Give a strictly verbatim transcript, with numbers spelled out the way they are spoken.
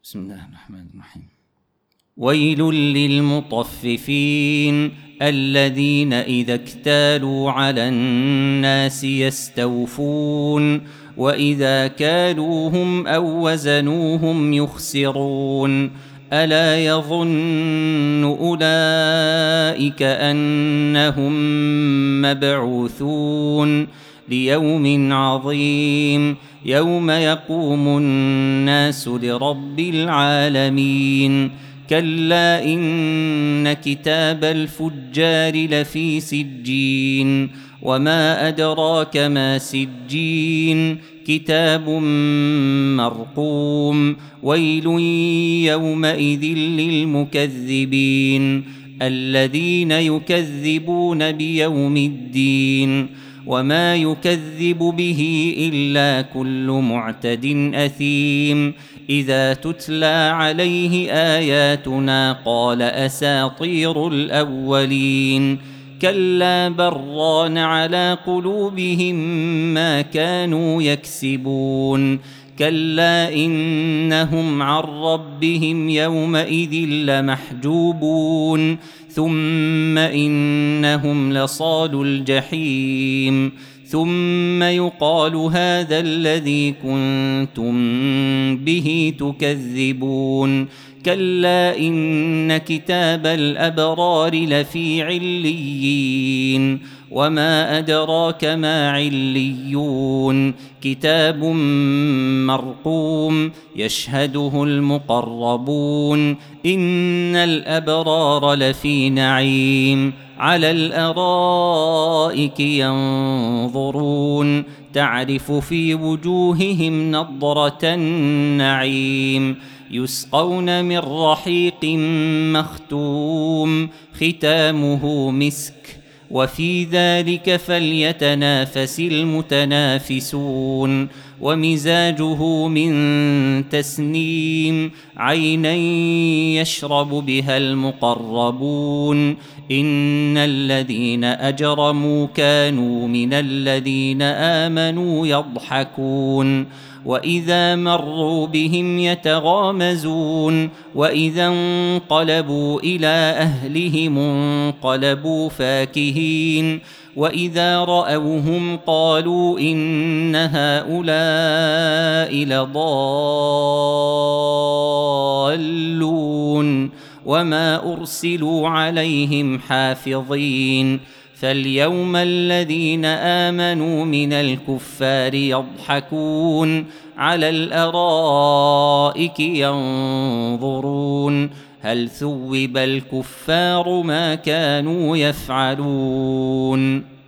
بسم الله الرحمن الرحيم. ويل للمطففين الذين إذا اكتالوا على الناس يستوفون وإذا كالوهم أو وزنوهم يخسرون ألا يظن أولئك أنهم مبعوثون ليوم عظيم يوم يقوم الناس لرب العالمين كلا إن كتاب الفجار لفي سجين وما أدراك ما سجين كتاب مرقوم ويل يومئذ للمكذبين الذين يكذبون بيوم الدين وما يكذب به إلا كل معتد أثيم إذا تتلى عليه آياتنا قال أساطير الأولين كلا بران على قلوبهم ما كانوا يكسبون كلا إنهم عن ربهم يومئذ لمحجوبون ثم إنهم لصالو الجحيم ثم يقال هذا الذي كنتم به تكذبون كلا إن كتاب الأبرار لفي عليين وما أدراك ما عليون كتاب مرقوم يشهده المقربون إن الأبرار لفي نعيم على الأرائك ينظرون تعرف في وجوههم نضرة النعيم يسقون من رحيق مختوم ختامه مسك وفي ذلك فليتنافس المتنافسون ومزاجه من تسنيم عينا يشرب بها المقربون إن الذين أجرموا كانوا من الذين آمنوا يضحكون وإذا مروا بهم يتغامزون وإذا انقلبوا إلى أهلهم انقلبوا فاكهين وإذا رأوهم قالوا إن هؤلاء لضالون وما أرسلوا عليهم حافظين فاليوم الذين آمنوا من الكفار يضحكون على الأرائك ينظرون هل ثوب الكفار ما كانوا يفعلون